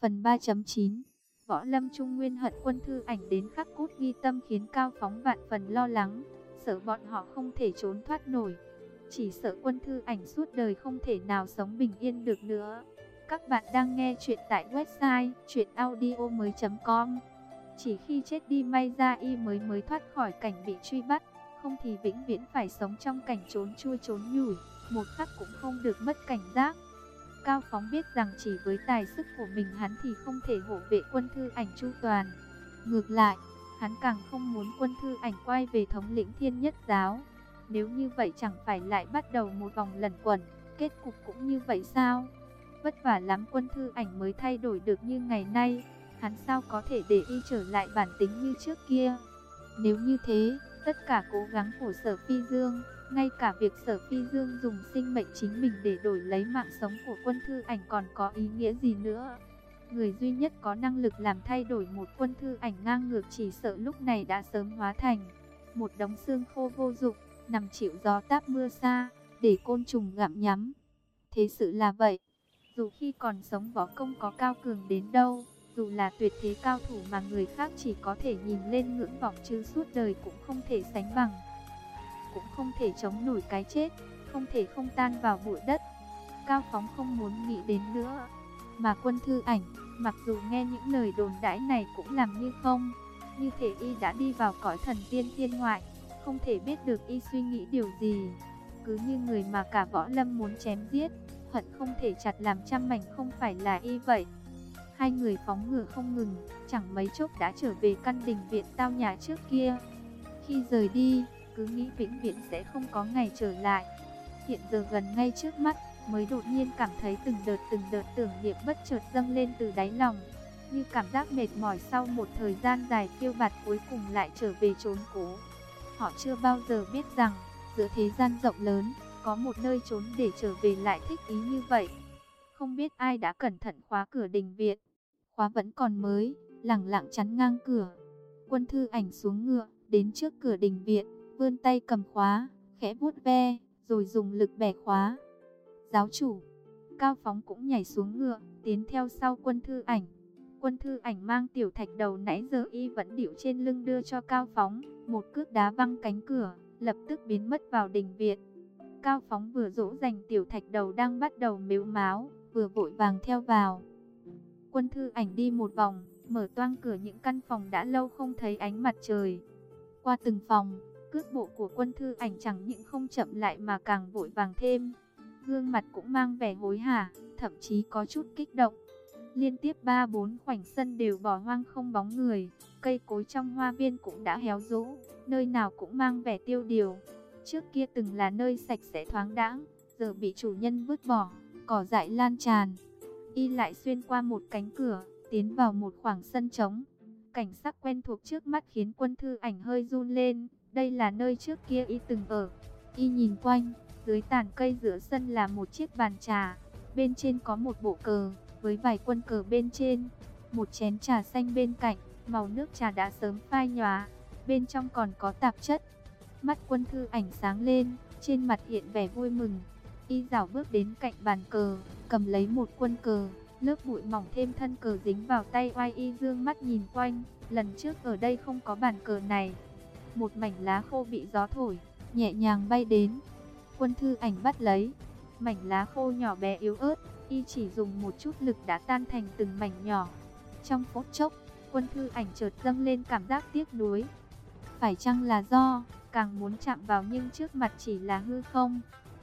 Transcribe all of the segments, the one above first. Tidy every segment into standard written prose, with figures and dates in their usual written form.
Phần 3.9 Võ Lâm Trung Nguyên hận Quân Thư Ảnh đến khắc cốt ghi tâm, khiến Cao Phóng vạn phần lo lắng, sợ bọn họ không thể trốn thoát nổi. Chỉ sợ Quân Thư Ảnh suốt đời không thể nào sống bình yên được nữa. Các bạn đang nghe chuyện tại website chuyenaudio.com. Chỉ khi chết đi may ra y mới thoát khỏi cảnh bị truy bắt, không thì vĩnh viễn phải sống trong cảnh trốn chui trốn nhủi, một khắc cũng không được mất cảnh giác. Cao Phóng biết rằng chỉ với tài sức của mình hắn thì không thể hộ vệ Quân Thư Ảnh chu toàn. Ngược lại, hắn càng không muốn Quân Thư Ảnh quay về thống lĩnh Thiên Nhất Giáo. Nếu như vậy chẳng phải lại bắt đầu một vòng luẩn quẩn, kết cục cũng như vậy sao? Vất vả lắm Quân Thư Ảnh mới thay đổi được như ngày nay, hắn sao có thể để y trở lại bản tính như trước kia? Nếu như thế, tất cả cố gắng của Sở Phi Dương, ngay cả việc Sở Phi Dương dùng sinh mệnh chính mình để đổi lấy mạng sống của Quân Thư Ảnh còn có ý nghĩa gì nữa? Người duy nhất có năng lực làm thay đổi một Quân Thư Ảnh ngang ngược chỉ sợ lúc này đã sớm hóa thành một đống xương khô vô dụng, nằm chịu gió táp mưa xa, để côn trùng gặm nhấm. Thế sự là vậy, dù khi còn sống võ công có cao cường đến đâu, dù là tuyệt thế cao thủ mà người khác chỉ có thể nhìn lên ngưỡng vọng chứ suốt đời cũng không thể sánh bằng, cũng không thể chống nổi cái chết, không thể không tan vào bụi đất. Cao Phóng không muốn nghĩ đến nữa. Mà Quân Thư Ảnh, mặc dù nghe những lời đồn đãi này cũng làm như không, như thể y đã đi vào cõi thần tiên thiên ngoại, không thể biết được y suy nghĩ điều gì. Cứ như người mà cả võ lâm muốn chém giết, hận không thể chặt làm trăm mảnh không phải là y vậy. Hai người phóng ngựa không ngừng, chẳng mấy chốc đã trở về căn đình viện tao nhã trước kia. Khi rời đi, cứ nghĩ vĩnh viễn sẽ không có ngày trở lại. Hiện giờ gần ngay trước mắt, mới đột nhiên cảm thấy từng đợt tưởng niệm bất chợt dâng lên từ đáy lòng. Như cảm giác mệt mỏi sau một thời gian dài phiêu bạt cuối cùng lại trở về chốn cũ. Họ chưa bao giờ biết rằng, giữa thế gian rộng lớn, có một nơi trốn để trở về lại thích ý như vậy. Không biết ai đã cẩn thận khóa cửa đình viện. Khóa vẫn còn mới, lẳng lặng chắn ngang cửa. Quân Thư Ảnh xuống ngựa, đến trước cửa đình viện, vươn tay cầm khóa, khẽ vuốt ve, rồi dùng lực bẻ khóa. Giáo chủ. Cao Phóng cũng nhảy xuống ngựa, tiến theo sau Quân Thư Ảnh. Quân Thư Ảnh mang tiểu thạch đầu nãy giờ y vẫn điệu trên lưng đưa cho Cao Phóng, một cước đá văng cánh cửa, lập tức biến mất vào đình viện. Cao Phóng vừa dỗ dành tiểu thạch đầu đang bắt đầu mếu máo, vừa vội vàng theo vào. Quân Thư Ảnh đi một vòng, mở toang cửa những căn phòng đã lâu không thấy ánh mặt trời. Qua từng phòng, cước bộ của Quân Thư Ảnh chẳng những không chậm lại mà càng vội vàng thêm. Gương mặt cũng mang vẻ hối hả, thậm chí có chút kích động. Liên tiếp 3-4 khoảnh sân đều bỏ hoang không bóng người, cây cối trong hoa viên cũng đã héo rũ, nơi nào cũng mang vẻ tiêu điều. Trước kia từng là nơi sạch sẽ thoáng đãng, giờ bị chủ nhân vứt bỏ, cỏ dại lan tràn. Y lại xuyên qua một cánh cửa, tiến vào một khoảng sân trống. Cảnh sắc quen thuộc trước mắt khiến Quân Thư Ảnh hơi run lên. Đây là nơi trước kia y từng ở. Y nhìn quanh, dưới tàn cây giữa sân là một chiếc bàn trà. Bên trên có một bộ cờ, với vài quân cờ bên trên. Một chén trà xanh bên cạnh, màu nước trà đã sớm phai nhòa. Bên trong còn có tạp chất. Mắt Quân Thư Ảnh sáng lên, trên mặt hiện vẻ vui mừng. Y dảo bước đến cạnh bàn cờ, cầm lấy một quân cờ, lớp bụi mỏng thêm thân cờ dính vào tay oai. Y dương mắt nhìn quanh, lần trước ở đây không có bàn cờ này. Một mảnh lá khô bị gió thổi, nhẹ nhàng bay đến. Quân Thư Ảnh bắt lấy, mảnh lá khô nhỏ bé yếu ớt, y chỉ dùng một chút lực đã tan thành từng mảnh nhỏ. Trong phút chốc, Quân Thư Ảnh chợt dâng lên cảm giác tiếc nuối. Phải chăng là do càng muốn chạm vào nhưng trước mặt chỉ là hư không,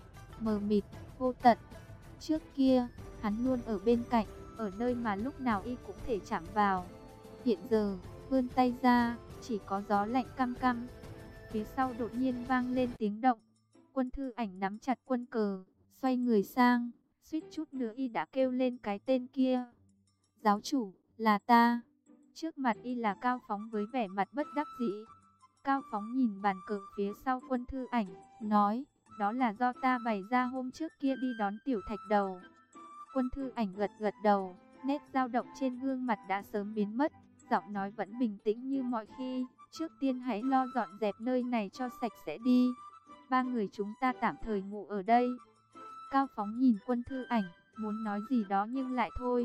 mờ mịt, vô tận. Trước kia, hắn luôn ở bên cạnh, ở nơi mà lúc nào y cũng thể chạm vào. Hiện giờ, vươn tay ra, chỉ có gió lạnh căm căm. Phía sau đột nhiên vang lên tiếng động. Quân Thư Ảnh nắm chặt quân cờ, xoay người sang, suýt chút nữa y đã kêu lên cái tên kia. Giáo chủ, là ta. Trước mặt y là Cao Phóng với vẻ mặt bất đắc dĩ. Cao Phóng nhìn bàn cờ phía sau Quân Thư Ảnh, nói, đó là do ta bày ra hôm trước kia đi đón tiểu thạch đầu. Quân Thư Ảnh gật gật đầu, nét dao động trên gương mặt đã sớm biến mất, giọng nói vẫn bình tĩnh như mọi khi. Trước tiên hãy lo dọn dẹp nơi này cho sạch sẽ đi. 3 người chúng ta tạm thời ngủ ở đây. Cao Phóng nhìn Quân Thư Ảnh, muốn nói gì đó nhưng lại thôi.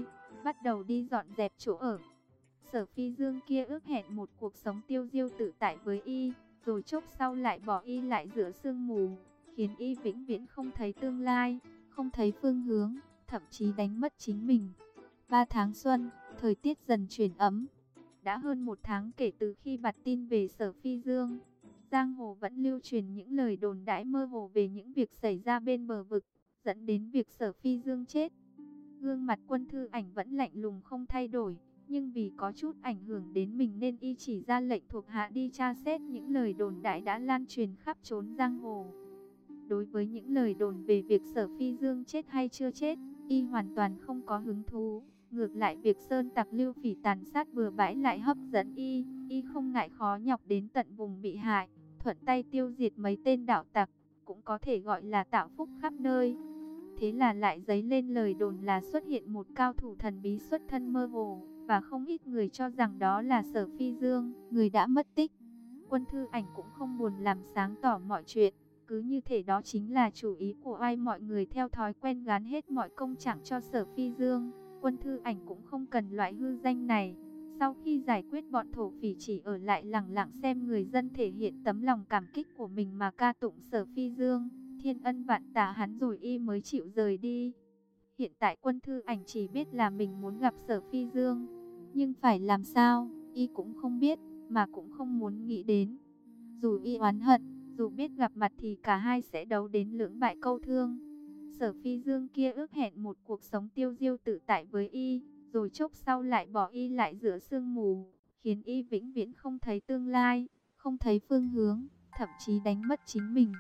bắt đầu đi dọn dẹp chỗ ở. Sở Phi Dương kia ước hẹn một cuộc sống tiêu diêu tự tại với y, rồi chốc sau lại bỏ y lại giữa sương mù, khiến y vĩnh viễn không thấy tương lai, không thấy phương hướng, thậm chí đánh mất chính mình. 3 tháng xuân, thời tiết dần chuyển ấm. Đã hơn 1 tháng kể từ khi bặt tin về Sở Phi Dương, giang hồ vẫn lưu truyền những lời đồn đãi mơ hồ về những việc xảy ra bên bờ vực, dẫn đến việc Sở Phi Dương chết. Gương mặt Quân Thư Ảnh vẫn lạnh lùng không thay đổi, nhưng vì có chút ảnh hưởng đến mình nên y chỉ ra lệnh thuộc hạ đi tra xét những lời đồn đại đã lan truyền khắp chốn giang hồ. Đối với những lời đồn về việc Sở Phi Dương chết hay chưa chết, y hoàn toàn không có hứng thú. Ngược lại việc sơn tặc lưu phỉ tàn sát bừa bãi lại hấp dẫn y không ngại khó nhọc đến tận vùng bị hại, thuận tay tiêu diệt mấy tên đạo tặc, cũng có thể gọi là tạo phúc khắp nơi. Thế là lại dấy lên lời đồn là xuất hiện một cao thủ thần bí xuất thân mơ hồ, và không ít người cho rằng đó là Sở Phi Dương, người đã mất tích. Quân Thư Ảnh cũng không buồn làm sáng tỏ mọi chuyện, cứ như thể đó chính là chủ ý của ai, mọi người theo thói quen gán hết mọi công trạng cho Sở Phi Dương. Quân Thư Ảnh cũng không cần loại hư danh này. Sau khi giải quyết bọn thổ phỉ chỉ ở lại lẳng lặng xem người dân thể hiện tấm lòng cảm kích của mình mà ca tụng Sở Phi Dương, thiên ân vạn tạ hắn, rồi y mới chịu rời đi. Hiện tại Quân Thư Ảnh chỉ biết là mình muốn gặp Sở Phi Dương, nhưng phải làm sao, y cũng không biết, mà cũng không muốn nghĩ đến. Dù y oán hận, dù biết gặp mặt thì cả hai sẽ đấu đến lưỡng bại câu thương. Sở Phi Dương kia ước hẹn một cuộc sống tiêu diêu tự tại với y, rồi chốc sau lại bỏ y lại giữa sương mù, khiến y vĩnh viễn không thấy tương lai, không thấy phương hướng, thậm chí đánh mất chính mình.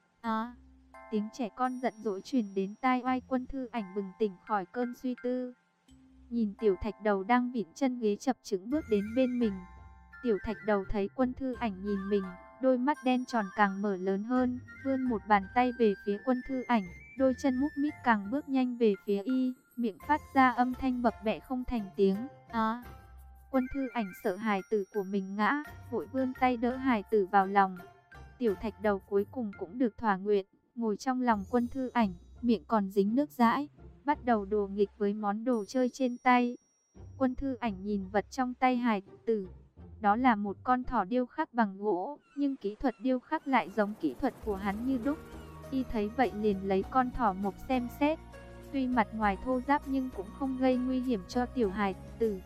Tiếng trẻ con giận dỗi truyền đến tai oai. Quân Thư Ảnh bừng tỉnh khỏi cơn suy tư, nhìn Tiểu Thạch Đầu đang vịn chân ghế chập chững bước đến bên mình. Tiểu Thạch Đầu thấy Quân Thư Ảnh nhìn mình, đôi mắt đen tròn càng mở lớn hơn, vươn một bàn tay về phía Quân Thư Ảnh, đôi chân múc mít càng bước nhanh về phía y, miệng phát ra âm thanh bập bẹ không thành tiếng. Quân Thư Ảnh sợ hài tử của mình ngã, vội vươn tay đỡ hài tử vào lòng. Tiểu Thạch Đầu cuối cùng cũng được thỏa nguyện, ngồi trong lòng Quân Thư Ảnh, miệng còn dính nước dãi, bắt đầu đùa nghịch với món đồ chơi trên tay. Quân Thư Ảnh nhìn vật trong tay hài tử. Đó là một con thỏ điêu khắc bằng gỗ, nhưng kỹ thuật điêu khắc lại giống kỹ thuật của hắn như đúc. Y thấy vậy liền lấy con thỏ mộc xem xét. Tuy mặt ngoài thô ráp nhưng cũng không gây nguy hiểm cho tiểu hài tử.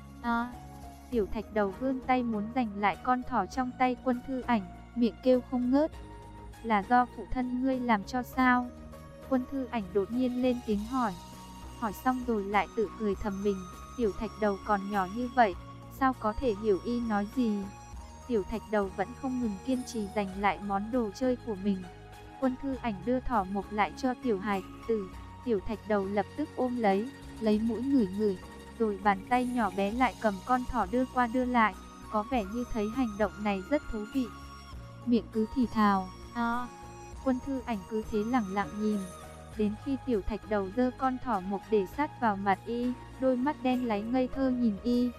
Tiểu Thạch Đầu vươn tay muốn giành lại con thỏ trong tay Quân Thư Ảnh, miệng kêu không ngớt. Là do phụ thân ngươi làm cho sao? Quân Thư Ảnh đột nhiên lên tiếng hỏi. Hỏi xong rồi lại tự cười thầm mình, Tiểu Thạch Đầu còn nhỏ như vậy, sao có thể hiểu y nói gì. Tiểu Thạch Đầu vẫn không ngừng kiên trì giành lại món đồ chơi của mình. Quân Thư Ảnh đưa thỏ mộc lại cho tiểu hài tử. Tiểu Thạch Đầu lập tức ôm lấy mũi ngửi ngửi, rồi bàn tay nhỏ bé lại cầm con thỏ đưa qua đưa lại, có vẻ như thấy hành động này rất thú vị. Miệng cứ thì thào. Quân Thư Ảnh cứ thế lẳng lặng nhìn, đến khi Tiểu Thạch Đầu giơ con thỏ mộc để sát vào mặt y, đôi mắt đen láy ngây thơ nhìn y.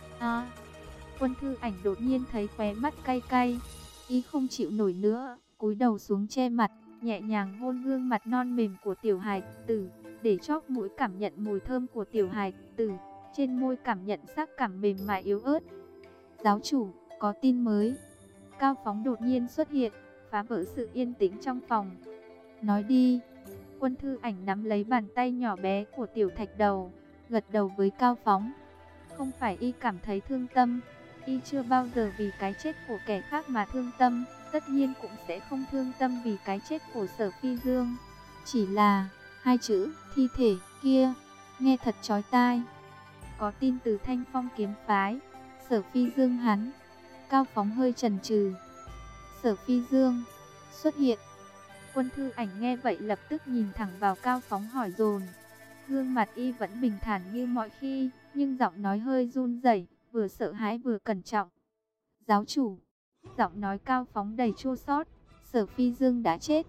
Quân Thư Ảnh đột nhiên thấy khóe mắt cay cay, y không chịu nổi nữa, cúi đầu xuống che mặt, nhẹ nhàng hôn gương mặt non mềm của tiểu hài tử, để chóp mũi cảm nhận mùi thơm của tiểu hài tử, trên môi cảm nhận sắc cảm mềm mại yếu ớt. Giáo chủ, có tin mới. Cao Phóng đột nhiên xuất hiện, phá vỡ sự yên tĩnh trong phòng. Nói đi. Quân Thư Ảnh nắm lấy bàn tay nhỏ bé của Tiểu Thạch Đầu, gật đầu với Cao Phóng. Không phải y cảm thấy thương tâm, y chưa bao giờ vì cái chết của kẻ khác mà thương tâm, tất nhiên cũng sẽ không thương tâm vì cái chết của Sở Phi Dương. Chỉ là hai chữ thi thể kia nghe thật chói tai. Có tin từ Thanh Phong kiếm phái, Sở Phi Dương hắn. Cao Phóng hơi chần chừ. Sở Phi Dương xuất hiện. Quân Thư Ảnh nghe vậy lập tức nhìn thẳng vào Cao Phóng hỏi dồn. Gương mặt y vẫn bình thản như mọi khi, nhưng giọng nói hơi run rẩy, vừa sợ hãi vừa cẩn trọng. Giáo chủ. Giọng nói Cao Phóng đầy chua xót. Sở Phi Dương đã chết.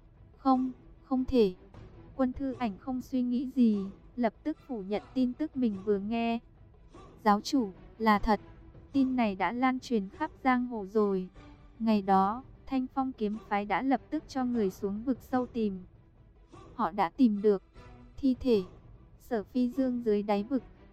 Không thể. Quân Thư Ảnh không suy nghĩ gì, lập tức phủ nhận tin tức mình vừa nghe. Giáo chủ, là thật. Tin này đã lan truyền khắp giang hồ rồi. Ngày đó, Thanh Phong kiếm phái đã lập tức cho người xuống vực sâu tìm. Họ đã tìm được thi thể Sở Phi Dương dưới đáy vực.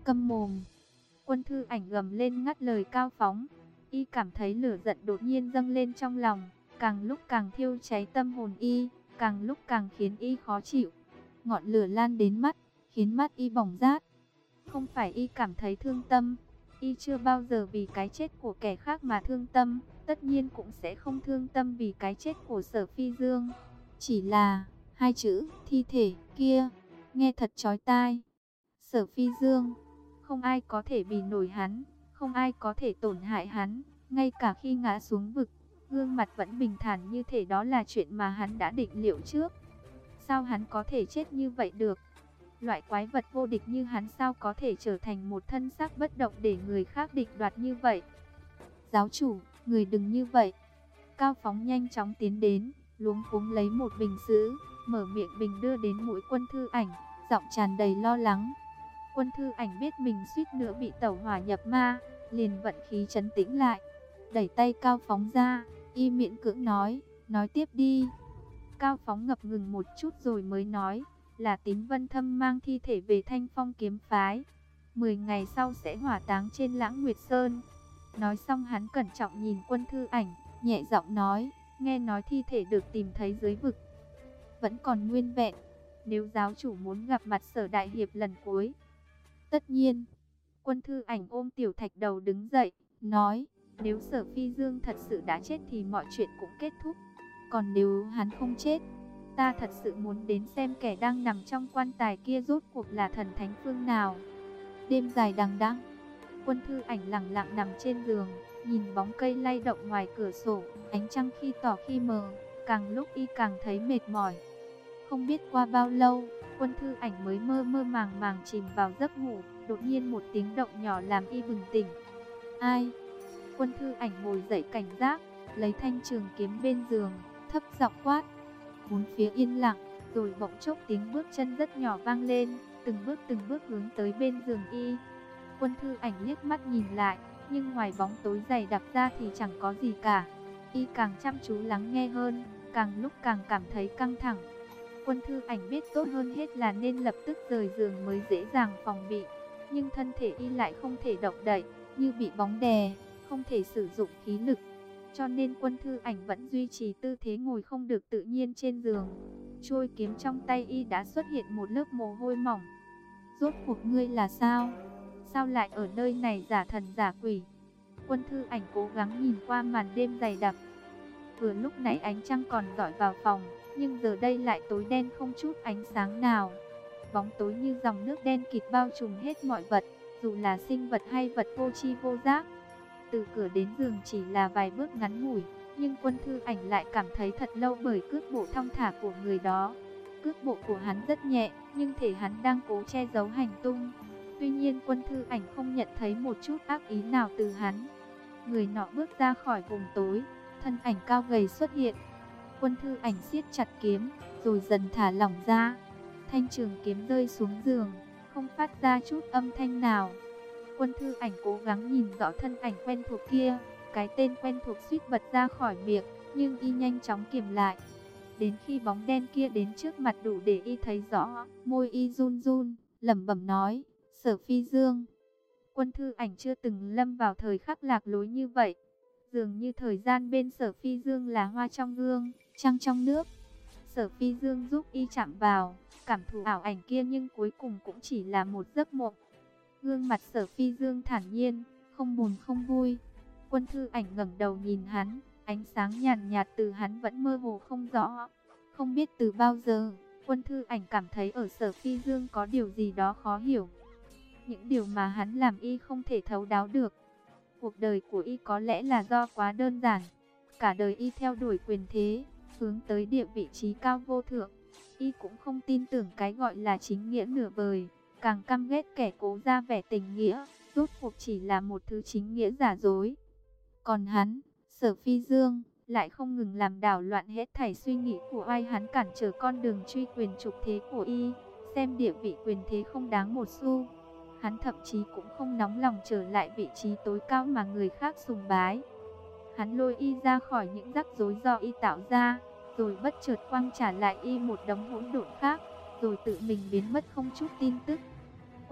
Câm mồm! Quân Thư Ảnh gầm lên ngắt lời Cao Phóng. Y cảm thấy lửa giận đột nhiên dâng lên trong lòng, càng lúc càng thiêu cháy tâm hồn y, càng lúc càng khiến y khó chịu. Ngọn lửa lan đến mắt, khiến mắt y bỏng rát. Không phải y cảm thấy thương tâm, y chưa bao giờ vì cái chết của kẻ khác mà thương tâm, tất nhiên cũng sẽ không thương tâm vì cái chết của Sở Phi Dương. Chỉ là hai chữ thi thể kia nghe thật chói tai. Sở Phi Dương, không ai có thể bì nổi hắn, không ai có thể tổn hại hắn, ngay cả khi ngã xuống vực, gương mặt vẫn bình thản như thể đó là chuyện mà hắn đã định liệu trước. Sao hắn có thể chết như vậy được? Loại quái vật vô địch như hắn sao có thể trở thành một thân xác bất động để người khác định đoạt như vậy? Giáo chủ, người đừng như vậy. Cao Phóng nhanh chóng tiến đến, luống cuống lấy một bình sữa, mở miệng bình đưa đến mũi Quân Thư Ảnh, giọng tràn đầy lo lắng. Quân Thư Ảnh biết mình suýt nữa bị tẩu hỏa nhập ma, liền vận khí trấn tĩnh lại, đẩy tay Cao Phóng ra, y miễn cưỡng nói tiếp đi. Cao Phóng ngập ngừng một chút rồi mới nói, là Tín Vân Thâm mang thi thể về Thanh Phong kiếm phái, 10 ngày sau sẽ hỏa táng trên Lãng Nguyệt Sơn. Nói xong hắn cẩn trọng nhìn Quân Thư Ảnh, nhẹ giọng nói, nghe nói thi thể được tìm thấy dưới vực, vẫn còn nguyên vẹn. Nếu giáo chủ muốn gặp mặt Sở đại hiệp lần cuối, tất nhiên. Quân Thư Ảnh ôm Tiểu Thạch Đầu đứng dậy, nói, nếu Sở Phi Dương thật sự đã chết thì mọi chuyện cũng kết thúc. Còn nếu hắn không chết, ta thật sự muốn đến xem kẻ đang nằm trong quan tài kia rốt cuộc là thần thánh phương nào. Đêm dài đằng đẵng, Quân Thư Ảnh lặng lặng nằm trên giường, nhìn bóng cây lay động ngoài cửa sổ, ánh trăng khi tỏ khi mờ, càng lúc y càng thấy mệt mỏi. Không biết qua bao lâu, Quân Thư Ảnh mới mơ mơ màng màng chìm vào giấc ngủ, đột nhiên một tiếng động nhỏ làm y bừng tỉnh. Ai? Quân Thư Ảnh ngồi dậy cảnh giác, lấy thanh trường kiếm bên giường, thấp giọng quát. Bốn phía yên lặng, rồi bỗng chốc tiếng bước chân rất nhỏ vang lên, từng bước hướng tới bên giường y. Quân Thư Ảnh liếc mắt nhìn lại, nhưng ngoài bóng tối dày đặc ra thì chẳng có gì cả. Y càng chăm chú lắng nghe hơn, càng lúc càng cảm thấy căng thẳng. Quân Thư Ảnh biết tốt hơn hết là nên lập tức rời giường mới dễ dàng phòng bị, nhưng thân thể y lại không thể động đậy, như bị bóng đè, không thể sử dụng khí lực. Cho nên Quân Thư Ảnh vẫn duy trì tư thế ngồi không được tự nhiên trên giường. Trôi kiếm trong tay y đã xuất hiện một lớp mồ hôi mỏng. Rốt cuộc ngươi là sao? Sao lại ở nơi này giả thần giả quỷ? Quân Thư Ảnh cố gắng nhìn qua màn đêm dày đặc. Vừa lúc nãy ánh trăng còn rọi vào phòng, nhưng giờ đây lại tối đen không chút ánh sáng nào. Bóng tối như dòng nước đen kịt bao trùm hết mọi vật, dù là sinh vật hay vật vô tri vô giác. Từ cửa đến giường chỉ là vài bước ngắn ngủi, nhưng Quân Thư Ảnh lại cảm thấy thật lâu bởi cước bộ thong thả của người đó. Cước bộ của hắn rất nhẹ, nhưng thể hắn đang cố che giấu hành tung. Tuy nhiên Quân Thư Ảnh không nhận thấy một chút ác ý nào từ hắn. Người nọ bước ra khỏi vùng tối, thân ảnh cao gầy xuất hiện. Quân Thư Ảnh siết chặt kiếm, rồi dần thả lỏng ra. Thanh trường kiếm rơi xuống giường, không phát ra chút âm thanh nào. Quân Thư Ảnh cố gắng nhìn rõ thân ảnh quen thuộc kia, cái tên quen thuộc suýt bật ra khỏi miệng, nhưng y nhanh chóng kiềm lại. Đến khi bóng đen kia đến trước mặt đủ để y thấy rõ, môi y run run, lẩm bẩm nói, Sở Phi Dương. Quân Thư Ảnh chưa từng lâm vào thời khắc lạc lối như vậy. Dường như thời gian bên Sở Phi Dương là hoa trong gương, trăng trong nước. Sở Phi Dương giúp y chạm vào, cảm thụ ảo ảnh kia nhưng cuối cùng cũng chỉ là một giấc mộng. Gương mặt Sở Phi Dương thản nhiên, không buồn không vui. Quân Thư Ảnh ngẩng đầu nhìn hắn, ánh sáng nhàn nhạt từ hắn vẫn mơ hồ không rõ. Không biết từ bao giờ, Quân Thư Ảnh cảm thấy ở Sở Phi Dương có điều gì đó khó hiểu. Những điều mà hắn làm y không thể thấu đáo được. Cuộc đời của y có lẽ là do quá đơn giản. Cả đời y theo đuổi quyền thế, hướng tới địa vị trí cao vô thượng. Y cũng không tin tưởng cái gọi là chính nghĩa nửa vời, càng căm ghét kẻ cố ra vẻ tình nghĩa, rốt cuộc chỉ là một thứ chính nghĩa giả dối. Còn hắn, Sở Phi Dương, lại không ngừng làm đảo loạn hết thảy suy nghĩ của ai hắn, cản trở con đường truy quyền trục thế của y, xem địa vị quyền thế không đáng một xu. Hắn thậm chí cũng không nóng lòng trở lại vị trí tối cao mà người khác sùng bái. Hắn lôi y ra khỏi những rắc rối do y tạo ra, rồi bất chợt quăng trả lại y một đống hỗn độn khác, rồi tự mình biến mất không chút tin tức.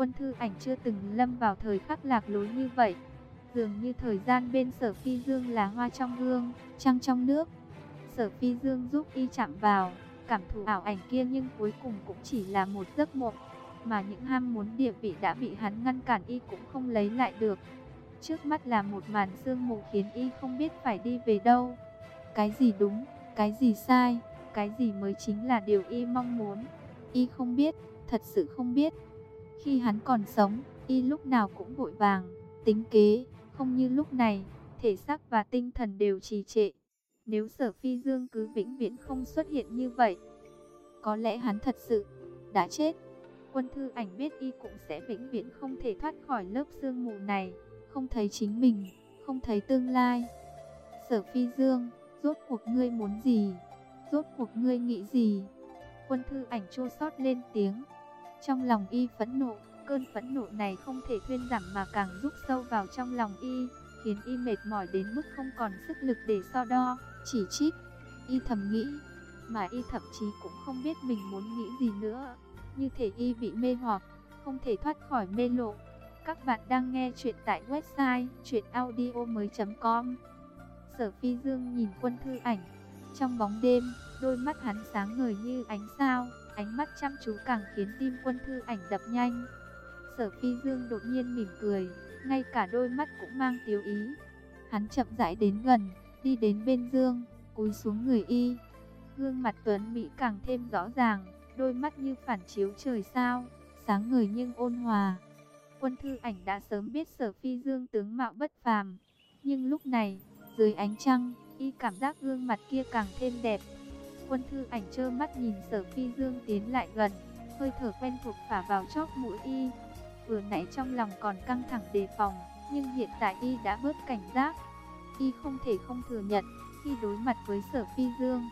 Quân Thư Ảnh chưa từng lâm vào thời khắc lạc lối như vậy. Dường như thời gian bên Sở Phi Dương là hoa trong gương, trăng trong nước. Sở Phi Dương giúp y chạm vào, cảm thụ ảo ảnh kia, nhưng cuối cùng cũng chỉ là một giấc mộng, mà những ham muốn địa vị đã bị hắn ngăn cản y cũng không lấy lại được. Trước mắt là một màn sương mù khiến y không biết phải đi về đâu. Cái gì đúng, cái gì sai, cái gì mới chính là điều y mong muốn. Y không biết, thật sự không biết. Khi hắn còn sống, y lúc nào cũng vội vàng, tính kế, không như lúc này, thể xác và tinh thần đều trì trệ. Nếu Sở Phi Dương cứ vĩnh viễn không xuất hiện như vậy, có lẽ hắn thật sự đã chết. Quân Thư Ảnh biết y cũng sẽ vĩnh viễn không thể thoát khỏi lớp sương mù này, không thấy chính mình, không thấy tương lai. Sở Phi Dương, rốt cuộc ngươi muốn gì? Rốt cuộc ngươi nghĩ gì? Quân Thư Ảnh chua xót lên tiếng. Trong lòng y phẫn nộ, cơn phẫn nộ này không thể thuyên giảm mà càng rút sâu vào trong lòng y, khiến y mệt mỏi đến mức không còn sức lực để so đo, chỉ trích. Y thầm nghĩ, mà y thậm chí cũng không biết mình muốn nghĩ gì nữa. Như thể y bị mê hoặc, không thể thoát khỏi mê lộ. Các bạn đang nghe chuyện tại website chuyenaudio.com. Sở Phi Dương nhìn Quân Thư Ảnh. Trong bóng đêm, đôi mắt hắn sáng ngời như ánh sao, ánh mắt chăm chú càng khiến tim Quân Thư Ảnh đập nhanh. Sở Phi Dương đột nhiên mỉm cười, ngay cả đôi mắt cũng mang tiếu ý. Hắn chậm rãi đến gần, đi đến bên giường, cúi xuống người y. Gương mặt tuấn mỹ càng thêm rõ ràng, đôi mắt như phản chiếu trời sao, sáng ngời nhưng ôn hòa. Quân Thư Ảnh đã sớm biết Sở Phi Dương tướng mạo bất phàm, nhưng lúc này, dưới ánh trăng, y cảm giác gương mặt kia càng thêm đẹp. Quân Thư Ảnh trơ mắt nhìn Sở Phi Dương tiến lại gần, hơi thở quen thuộc phả vào chóp mũi y. Vừa nãy trong lòng còn căng thẳng đề phòng, nhưng hiện tại y đã bớt cảnh giác. Y không thể không thừa nhận, khi đối mặt với Sở Phi Dương,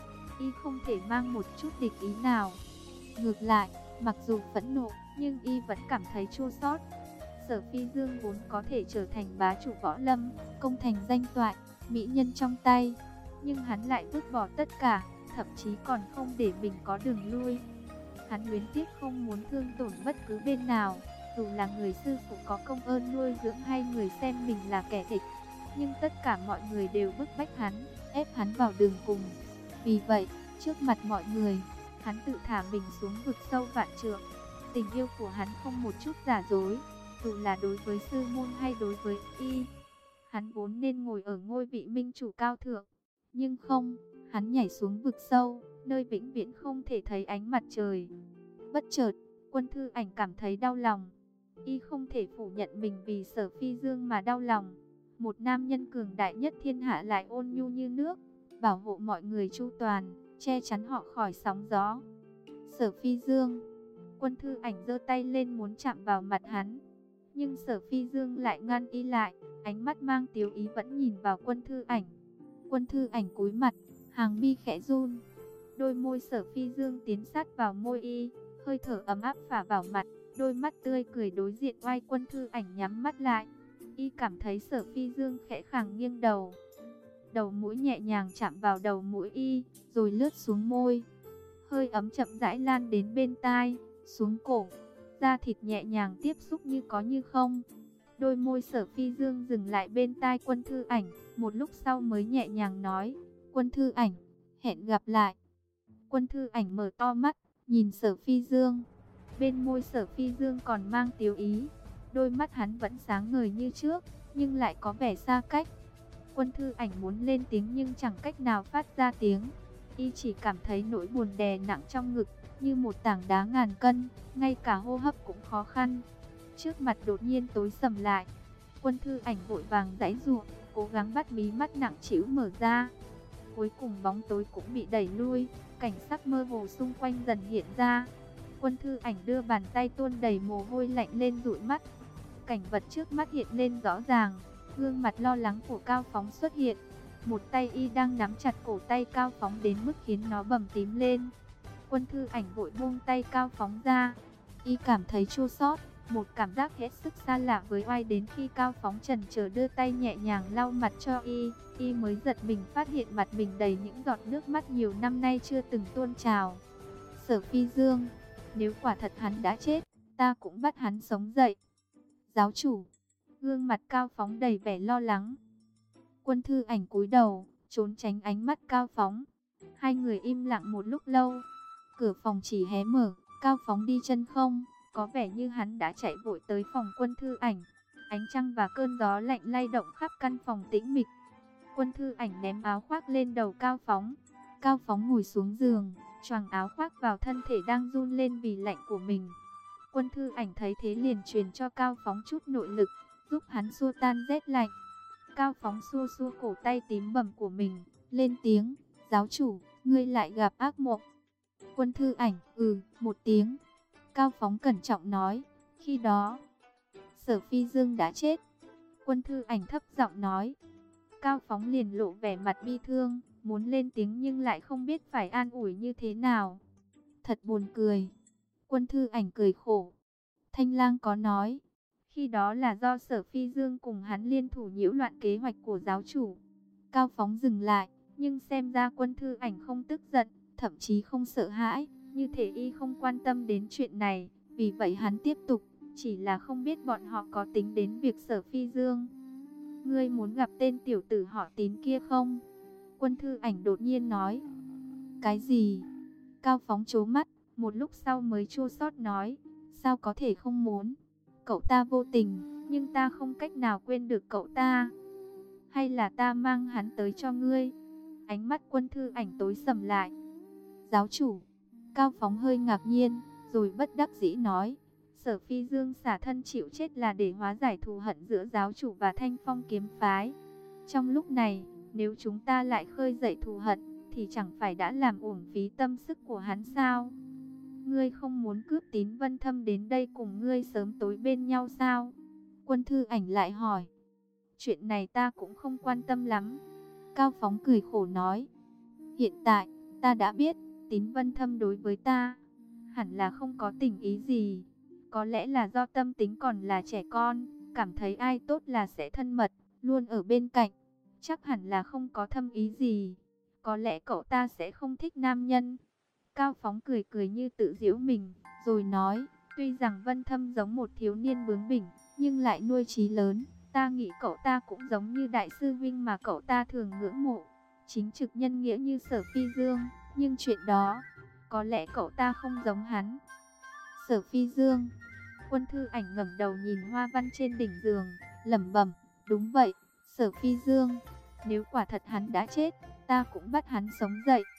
y không thể mang một chút địch ý nào. Ngược lại, mặc dù phẫn nộ, nhưng y vẫn cảm thấy chua xót. Sở Phi Dương vốn có thể trở thành bá chủ võ lâm, công thành danh toại, mỹ nhân trong tay, nhưng hắn lại vứt bỏ tất cả, thậm chí còn không để mình có đường lui. Hắn luyến tiếc không muốn thương tổn bất cứ bên nào, dù là người sư phụ có công ơn nuôi dưỡng hay người xem mình là kẻ địch, nhưng tất cả mọi người đều bức bách hắn, ép hắn vào đường cùng. Vì vậy, trước mặt mọi người, hắn tự thả mình xuống vực sâu vạn trượng. Tình yêu của hắn không một chút giả dối, dù là đối với sư môn hay đối với y. Hắn vốn nên ngồi ở ngôi vị minh chủ cao thượng, nhưng không, hắn nhảy xuống vực sâu, nơi vĩnh viễn không thể thấy ánh mặt trời. Bất chợt, Quân Thư Ảnh cảm thấy đau lòng. Y không thể phủ nhận mình vì Sở Phi Dương mà đau lòng. Một nam nhân cường đại nhất thiên hạ lại ôn nhu như nước, bảo hộ mọi người chu toàn, che chắn họ khỏi sóng gió. Sở Phi Dương. Quân Thư Ảnh giơ tay lên muốn chạm vào mặt hắn, nhưng Sở Phi Dương lại ngăn y lại, ánh mắt mang tiếu ý vẫn nhìn vào Quân Thư Ảnh. Quân Thư Ảnh cúi mặt, hàng mi khẽ run. Đôi môi Sở Phi Dương tiến sát vào môi y, hơi thở ấm áp phả vào mặt, đôi mắt tươi cười đối diện oai. Quân Thư Ảnh nhắm mắt lại, y cảm thấy Sở Phi Dương khẽ khàng nghiêng đầu. Đầu mũi nhẹ nhàng chạm vào đầu mũi y, rồi lướt xuống môi. Hơi ấm chậm rãi lan đến bên tai, xuống cổ, da thịt nhẹ nhàng tiếp xúc như có như không. Đôi môi Sở Phi Dương dừng lại bên tai Quân Thư Ảnh, một lúc sau mới nhẹ nhàng nói, Quân Thư Ảnh, hẹn gặp lại. Quân Thư Ảnh mở to mắt, nhìn Sở Phi Dương. Bên môi Sở Phi Dương còn mang tiếu ý, đôi mắt hắn vẫn sáng ngời như trước, nhưng lại có vẻ xa cách. Quân Thư Ảnh muốn lên tiếng nhưng chẳng cách nào phát ra tiếng. Y chỉ cảm thấy nỗi buồn đè nặng trong ngực, như một tảng đá ngàn cân, ngay cả hô hấp cũng khó khăn. Trước mặt đột nhiên tối sầm lại. Quân Thư Ảnh vội vàng giãy giụa, cố gắng bắt mí mắt nặng trĩu mở ra. Cuối cùng bóng tối cũng bị đẩy lui, cảnh sắc mơ hồ xung quanh dần hiện ra. Quân Thư Ảnh đưa bàn tay tuôn đầy mồ hôi lạnh lên dụi mắt. Cảnh vật trước mắt hiện lên rõ ràng, gương mặt lo lắng của Cao Phóng xuất hiện. Một tay y đang nắm chặt cổ tay Cao Phóng đến mức khiến nó bầm tím lên. Quân Thư Ảnh vội buông tay Cao Phóng ra. Y cảm thấy chua xót, một cảm giác hết sức xa lạ với oai, đến khi Cao Phóng chần chờ đưa tay nhẹ nhàng lau mặt cho y mới giật mình phát hiện mặt mình đầy những giọt nước mắt nhiều năm nay chưa từng tuôn trào. Sở Phi Dương, nếu quả thật hắn đã chết, ta cũng bắt hắn sống dậy. Giáo chủ, gương mặt Cao Phóng đầy vẻ lo lắng. Quân Thư Ảnh cúi đầu, trốn tránh ánh mắt Cao Phóng. Hai người im lặng một lúc lâu. Cửa phòng chỉ hé mở, Cao Phóng đi chân không, có vẻ như hắn đã chạy vội tới phòng Quân Thư Ảnh. Ánh trăng và cơn gió lạnh lay động khắp căn phòng tĩnh mịch. Quân Thư Ảnh ném áo khoác lên đầu Cao Phóng. Cao Phóng ngồi xuống giường, choàng áo khoác vào thân thể đang run lên vì lạnh của mình. Quân Thư Ảnh thấy thế liền truyền cho Cao Phóng chút nội lực, giúp hắn xua tan rét lạnh. Cao Phóng xua xua cổ tay tím bầm của mình, lên tiếng, giáo chủ, ngươi lại gặp ác mộng. Quân Thư Ảnh, một tiếng. Cao Phóng cẩn trọng nói, khi đó, Sở Phi Dương đã chết. Quân Thư Ảnh thấp giọng nói. Cao Phóng liền lộ vẻ mặt bi thương, muốn lên tiếng nhưng lại không biết phải an ủi như thế nào. Thật buồn cười. Quân Thư Ảnh cười khổ. Thanh Lang có nói, khi đó là do Sở Phi Dương cùng hắn liên thủ nhiễu loạn kế hoạch của giáo chủ. Cao Phóng dừng lại, nhưng xem ra Quân Thư Ảnh không tức giận, thậm chí không sợ hãi, như thể y không quan tâm đến chuyện này. Vì vậy hắn tiếp tục, chỉ là không biết bọn họ có tính đến việc Sở Phi Dương. Ngươi muốn gặp tên tiểu tử họ Tín kia không? Quân Thư Ảnh đột nhiên nói. Cái gì? Cao Phóng trố mắt, một lúc sau mới chua xót nói, sao có thể không muốn? Cậu ta vô tình, nhưng ta không cách nào quên được cậu ta. Hay là ta mang hắn tới cho ngươi? Ánh mắt Quân Thư Ảnh tối sầm lại. Giáo chủ. Cao Phóng hơi ngạc nhiên, rồi bất đắc dĩ nói, Sở Phi Dương xả thân chịu chết là để hóa giải thù hận giữa giáo chủ và Thanh Phong kiếm phái. Trong lúc này, nếu chúng ta lại khơi dậy thù hận, thì chẳng phải đã làm uổng phí tâm sức của hắn sao? Ngươi không muốn cướp Tín Vân Thâm đến đây cùng ngươi sớm tối bên nhau sao? Quân Thư Ảnh lại hỏi. Chuyện này ta cũng không quan tâm lắm. Cao Phóng cười khổ nói. Hiện tại, ta đã biết, Tín Vân Thâm đối với ta hẳn là không có tình ý gì. Có lẽ là do tâm tính còn là trẻ con, cảm thấy ai tốt là sẽ thân mật, luôn ở bên cạnh. Chắc hẳn là không có thâm ý gì. Có lẽ cậu ta sẽ không thích nam nhân. Cao Phóng cười cười như tự giễu mình, rồi nói, tuy rằng Vân Thâm giống một thiếu niên bướng bỉnh, nhưng lại nuôi chí lớn. Ta nghĩ cậu ta cũng giống như đại sư huynh mà cậu ta thường ngưỡng mộ, chính trực nhân nghĩa như Sở Phi Dương. Nhưng chuyện đó, có lẽ cậu ta không giống hắn. Sở Phi Dương. Quân Thư Ảnh ngẩng đầu nhìn hoa văn trên đỉnh giường, lẩm bẩm, đúng vậy, Sở Phi Dương. Nếu quả thật hắn đã chết, ta cũng bắt hắn sống dậy.